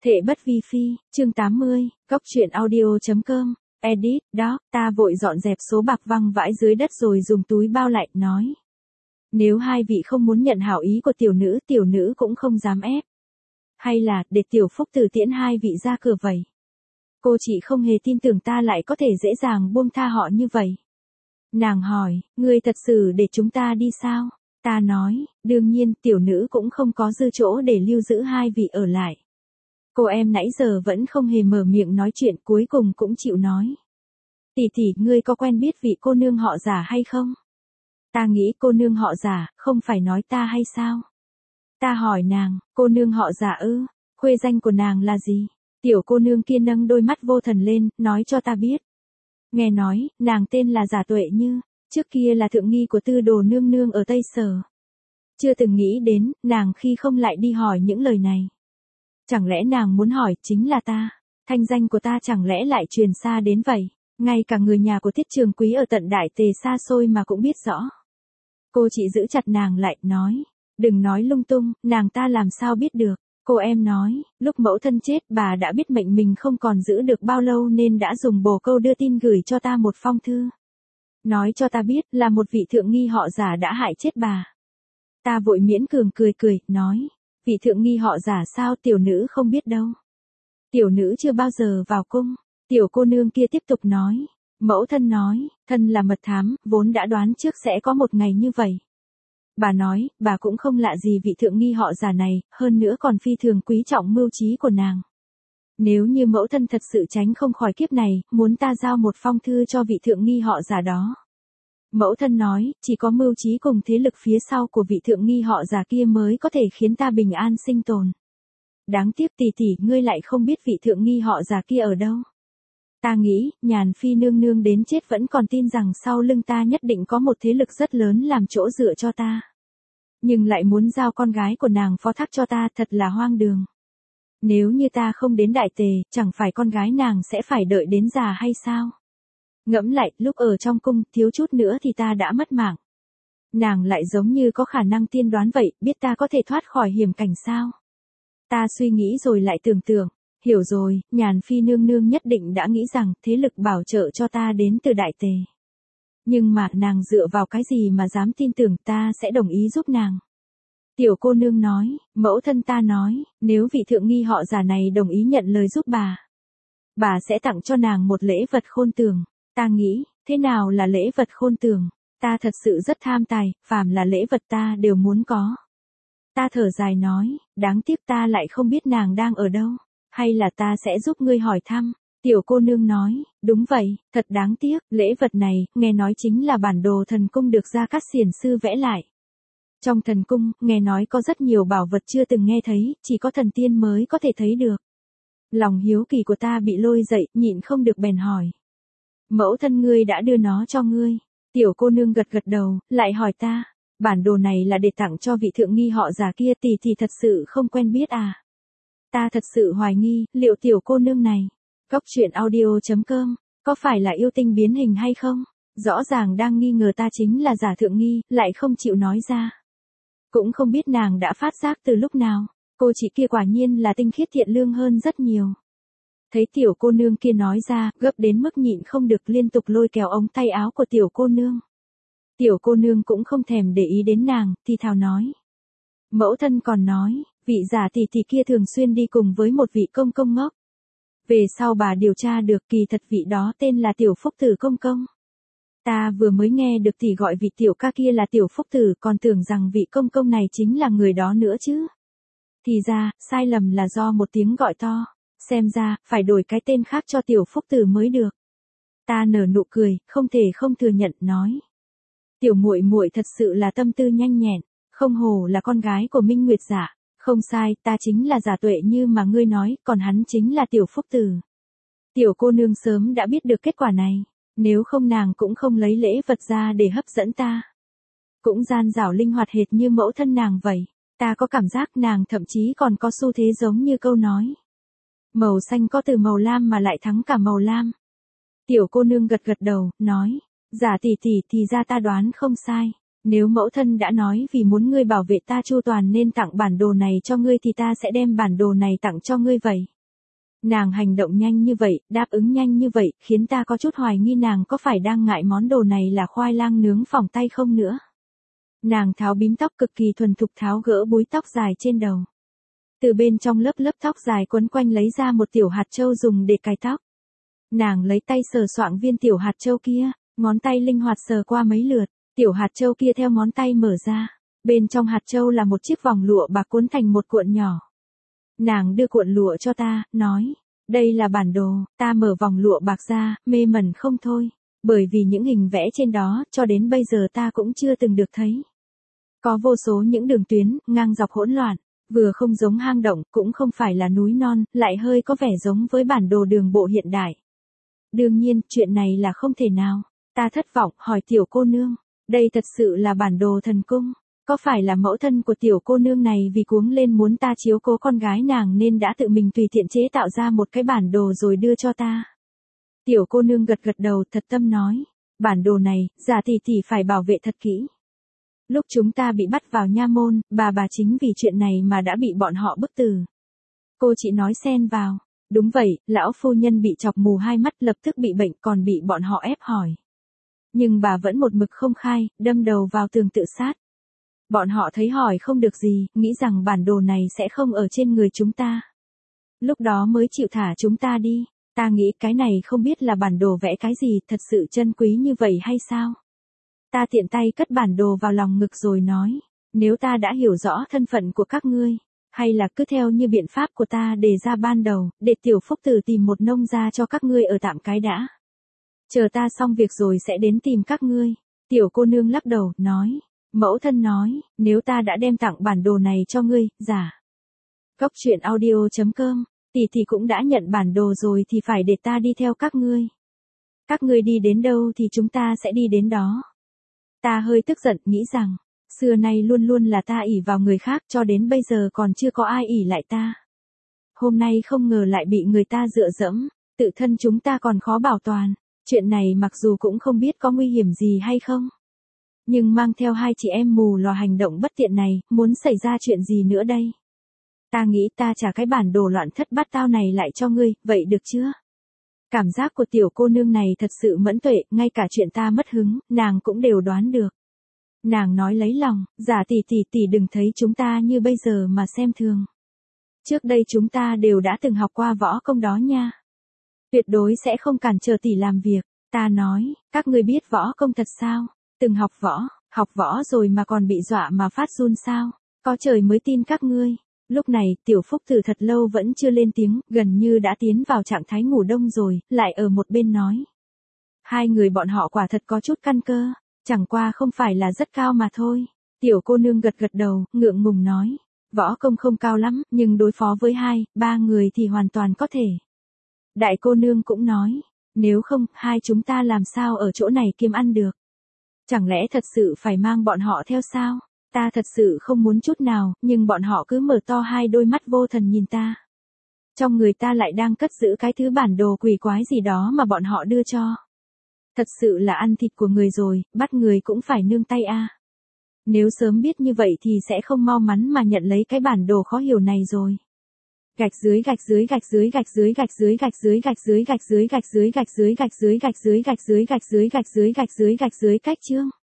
Thệ bất vi phi, chương 80, Cóc truyện audio.com, edit, đó, ta vội dọn dẹp số bạc văng vãi dưới đất rồi dùng túi bao lại, nói. Nếu hai vị không muốn nhận hảo ý của tiểu nữ cũng không dám ép. Hay là, để tiểu phúc tử tiễn hai vị ra cửa vậy. Cô chị không hề tin tưởng ta lại có thể dễ dàng buông tha họ như vậy. Nàng hỏi, ngươi thật sự để chúng ta đi sao? Ta nói, đương nhiên, tiểu nữ cũng không có dư chỗ để lưu giữ hai vị ở lại. Cô em nãy giờ vẫn không hề mở miệng nói chuyện, cuối cùng cũng chịu nói. Tỷ tỷ, ngươi có quen biết vị cô nương họ Giả hay không? Ta nghĩ cô nương họ Giả, không phải nói ta hay sao? Ta hỏi nàng, cô nương họ Giả ư, khuê danh của nàng là gì? Tiểu cô nương kia nâng đôi mắt vô thần lên, nói cho ta biết. Nghe nói, nàng tên là Giả Tuệ Như, trước kia là thượng nghi của Tư Đồ nương nương ở Tây Sở. Chưa từng nghĩ đến, nàng khi không lại đi hỏi những lời này. Chẳng lẽ nàng muốn hỏi chính là ta? Thanh danh của ta chẳng lẽ lại truyền xa đến vậy? Ngay cả người nhà của Tiết Trường Quý ở tận Đại Tề xa xôi mà cũng biết rõ. Cô chị giữ chặt nàng lại, nói. Đừng nói lung tung, nàng ta làm sao biết được. Cô em nói, lúc mẫu thân chết bà đã biết mệnh mình không còn giữ được bao lâu nên đã dùng bồ câu đưa tin gửi cho ta một phong thư. Nói cho ta biết là một vị thượng nghi họ Giả đã hại chết bà. Ta vội miễn cường cười, nói. Vị thượng nghi họ Giả sao, tiểu nữ không biết đâu. Tiểu nữ chưa bao giờ vào cung. Tiểu cô nương kia tiếp tục nói. Mẫu thân nói, thân là mật thám, vốn đã đoán trước sẽ có một ngày như vậy. Bà nói, bà cũng không lạ gì vị thượng nghi họ Giả này, hơn nữa còn phi thường quý trọng mưu trí của nàng. Nếu như mẫu thân thật sự tránh không khỏi kiếp này, muốn ta giao một phong thư cho vị thượng nghi họ Giả đó. Mẫu thân nói, chỉ có mưu trí cùng thế lực phía sau của vị thượng nghi họ Giả kia mới có thể khiến ta bình an sinh tồn. Đáng tiếc tỷ tỷ, ngươi lại không biết vị thượng nghi họ Giả kia ở đâu. Ta nghĩ, Nhàn Phi nương nương đến chết vẫn còn tin rằng sau lưng ta nhất định có một thế lực rất lớn làm chỗ dựa cho ta. Nhưng lại muốn giao con gái của nàng phó thác cho ta, thật là hoang đường. Nếu như ta không đến Đại Tề, chẳng phải con gái nàng sẽ phải đợi đến già hay sao? Ngẫm lại, lúc ở trong cung, thiếu chút nữa thì ta đã mất mạng. Nàng lại giống như có khả năng tiên đoán vậy, biết ta có thể thoát khỏi hiểm cảnh sao? Ta suy nghĩ rồi lại tưởng tượng, hiểu rồi, Nhàn Phi nương nương nhất định đã nghĩ rằng thế lực bảo trợ cho ta đến từ Đại Tề. Nhưng mà nàng dựa vào cái gì mà dám tin tưởng ta sẽ đồng ý giúp nàng? Tiểu cô nương nói, mẫu thân ta nói, nếu vị thượng nghi họ Giả này đồng ý nhận lời giúp bà sẽ tặng cho nàng một lễ vật khôn tường. Ta nghĩ, thế nào là lễ vật khôn tường? Ta thật sự rất tham tài, phàm là lễ vật ta đều muốn có. Ta thở dài nói, đáng tiếc ta lại không biết nàng đang ở đâu. Hay là ta sẽ giúp ngươi hỏi thăm? Tiểu cô nương nói, đúng vậy, thật đáng tiếc, lễ vật này, nghe nói chính là bản đồ thần cung được Gia Cát Xiển sư vẽ lại. Trong thần cung, nghe nói có rất nhiều bảo vật chưa từng nghe thấy, chỉ có thần tiên mới có thể thấy được. Lòng hiếu kỳ của ta bị lôi dậy, nhịn không được bèn hỏi. Mẫu thân ngươi đã đưa nó cho ngươi. Tiểu cô nương gật đầu, lại hỏi ta. Bản đồ này là để tặng cho vị thượng nghi họ Giả kia, tỷ thì thật sự không quen biết à? Ta thật sự hoài nghi, liệu tiểu cô nương này, Cóc truyện audio.com, có phải là yêu tinh biến hình hay không? Rõ ràng đang nghi ngờ ta chính là Giả thượng nghi, lại không chịu nói ra. Cũng không biết nàng đã phát giác từ lúc nào, cô chị kia quả nhiên là tinh khiết thiện lương hơn rất nhiều. Thấy tiểu cô nương kia nói ra, gấp đến mức nhịn không được liên tục lôi kéo ống tay áo của tiểu cô nương. Tiểu cô nương cũng không thèm để ý đến nàng, thì thào nói. Mẫu thân còn nói, vị Giả tỷ tỷ kia thường xuyên đi cùng với một vị công công ngốc. Về sau bà điều tra được kỳ thật vị đó tên là Tiểu Phúc Tử công công. Ta vừa mới nghe được tỷ gọi vị tiểu ca kia là Tiểu Phúc Tử, còn tưởng rằng vị công công này chính là người đó nữa chứ. Thì ra, sai lầm là do một tiếng gọi to. Xem ra, phải đổi cái tên khác cho Tiểu Phúc Tử mới được. Ta nở nụ cười, không thể không thừa nhận, nói. Tiểu muội muội thật sự là tâm tư nhanh nhẹn, không hổ là con gái của Minh Nguyệt Giả. Không sai, ta chính là Giả Tuệ Như mà ngươi nói, còn hắn chính là Tiểu Phúc Tử. Tiểu cô nương sớm đã biết được kết quả này, nếu không nàng cũng không lấy lễ vật ra để hấp dẫn ta. Cũng gian dảo linh hoạt hệt như mẫu thân nàng vậy, ta có cảm giác nàng thậm chí còn có xu thế giống như câu nói. Màu xanh có từ màu lam mà lại thắng cả màu lam. Tiểu cô nương gật đầu, nói, Giả tỷ tỷ thì ra ta đoán không sai. Nếu mẫu thân đã nói vì muốn ngươi bảo vệ ta chu toàn nên tặng bản đồ này cho ngươi thì ta sẽ đem bản đồ này tặng cho ngươi vậy. Nàng hành động nhanh như vậy, đáp ứng nhanh như vậy, khiến ta có chút hoài nghi nàng có phải đang ngại món đồ này là khoai lang nướng phỏng tay không nữa. Nàng tháo bím tóc cực kỳ thuần thục tháo gỡ búi tóc dài trên đầu. Từ bên trong lớp tóc dài quấn quanh lấy ra một tiểu hạt châu dùng để cài tóc. Nàng lấy tay sờ soạng viên tiểu hạt châu kia, ngón tay linh hoạt sờ qua mấy lượt, tiểu hạt châu kia theo ngón tay mở ra. Bên trong hạt châu là một chiếc vòng lụa bạc cuốn thành một cuộn nhỏ. Nàng đưa cuộn lụa cho ta, nói, đây là bản đồ. Ta mở vòng lụa bạc ra, mê mẩn không thôi, bởi vì những hình vẽ trên đó, cho đến bây giờ ta cũng chưa từng được thấy. Có vô số những đường tuyến, ngang dọc hỗn loạn, vừa không giống hang động, cũng không phải là núi non, lại hơi có vẻ giống với bản đồ đường bộ hiện đại. Đương nhiên, chuyện này là không thể nào. Ta thất vọng, hỏi tiểu cô nương, đây thật sự là bản đồ thần cung. Có phải là mẫu thân của tiểu cô nương này vì cuống lên muốn ta chiếu cố con gái nàng nên đã tự mình tùy tiện chế tạo ra một cái bản đồ rồi đưa cho ta? Tiểu cô nương gật gật đầu thật tâm nói, bản đồ này, giả tỷ tỷ phải bảo vệ thật kỹ. Lúc chúng ta bị bắt vào nha môn, bà chính vì chuyện này mà đã bị bọn họ bức tử. Cô chị nói xen vào, đúng vậy, lão phu nhân bị chọc mù hai mắt lập tức bị bệnh còn bị bọn họ ép hỏi. Nhưng bà vẫn một mực không khai, đâm đầu vào tường tự sát. Bọn họ thấy hỏi không được gì, nghĩ rằng bản đồ này sẽ không ở trên người chúng ta. Lúc đó mới chịu thả chúng ta đi. Ta nghĩ cái này không biết là bản đồ vẽ cái gì, thật sự chân quý như vậy hay sao? Ta tiện tay cất bản đồ vào lòng ngực rồi nói, nếu ta đã hiểu rõ thân phận của các ngươi, hay là cứ theo như biện pháp của ta đề ra ban đầu, để tiểu phúc tử tìm một nông gia cho các ngươi ở tạm cái đã. Chờ ta xong việc rồi sẽ đến tìm các ngươi. Tiểu cô nương lắc đầu, nói. Mẫu thân nói, nếu ta đã đem tặng bản đồ này cho ngươi, giả. Cốc truyện audio.com, tỷ cũng đã nhận bản đồ rồi thì phải để ta đi theo các ngươi. Các ngươi đi đến đâu thì chúng ta sẽ đi đến đó. Ta hơi tức giận nghĩ rằng, xưa nay luôn luôn là ta ỷ vào người khác cho đến bây giờ còn chưa có ai ỷ lại ta. Hôm nay không ngờ lại bị người ta dựa dẫm, tự thân chúng ta còn khó bảo toàn. Chuyện này mặc dù cũng không biết có nguy hiểm gì hay không. Nhưng mang theo hai chị em mù lòa hành động bất tiện này, muốn xảy ra chuyện gì nữa đây? Ta nghĩ ta trả cái bản đồ loạn thất bát tao này lại cho ngươi, vậy được chưa? Cảm giác của tiểu cô nương này thật sự mẫn tuệ, ngay cả chuyện ta mất hứng, nàng cũng đều đoán được. Nàng nói lấy lòng, giả tỷ đừng thấy chúng ta như bây giờ mà xem thường. Trước đây chúng ta đều đã từng học qua võ công đó nha. Tuyệt đối sẽ không cản trở tỷ làm việc. Ta nói, các ngươi biết võ công thật sao? Từng học võ rồi mà còn bị dọa mà phát run sao? Có trời mới tin các ngươi. Lúc này, tiểu phúc tử thật lâu vẫn chưa lên tiếng, gần như đã tiến vào trạng thái ngủ đông rồi, lại ở một bên nói. Hai người bọn họ quả thật có chút căn cơ, chẳng qua không phải là rất cao mà thôi. Tiểu cô nương gật gật đầu, ngượng ngùng nói. Võ công không cao lắm, nhưng đối phó với 2-3 người thì hoàn toàn có thể. Đại cô nương cũng nói, nếu không, hai chúng ta làm sao ở chỗ này kiếm ăn được? Chẳng lẽ thật sự phải mang bọn họ theo sao? Ta thật sự không muốn chút nào, nhưng bọn họ cứ mở to hai đôi mắt vô thần nhìn ta. Trong người ta lại đang cất giữ cái thứ bản đồ quỷ quái gì đó mà bọn họ đưa cho. Thật sự là ăn thịt của người rồi, bắt người cũng phải nương tay a. Nếu sớm biết như vậy thì sẽ không mau mắn mà nhận lấy cái bản đồ khó hiểu này rồi. Gạch dưới gạch dưới gạch dưới gạch dưới gạch dưới gạch dưới gạch dưới gạch dưới gạch dưới gạch dưới gạch dưới gạch dưới gạch dưới gạch dưới gạch dưới gạch dưới cách chương.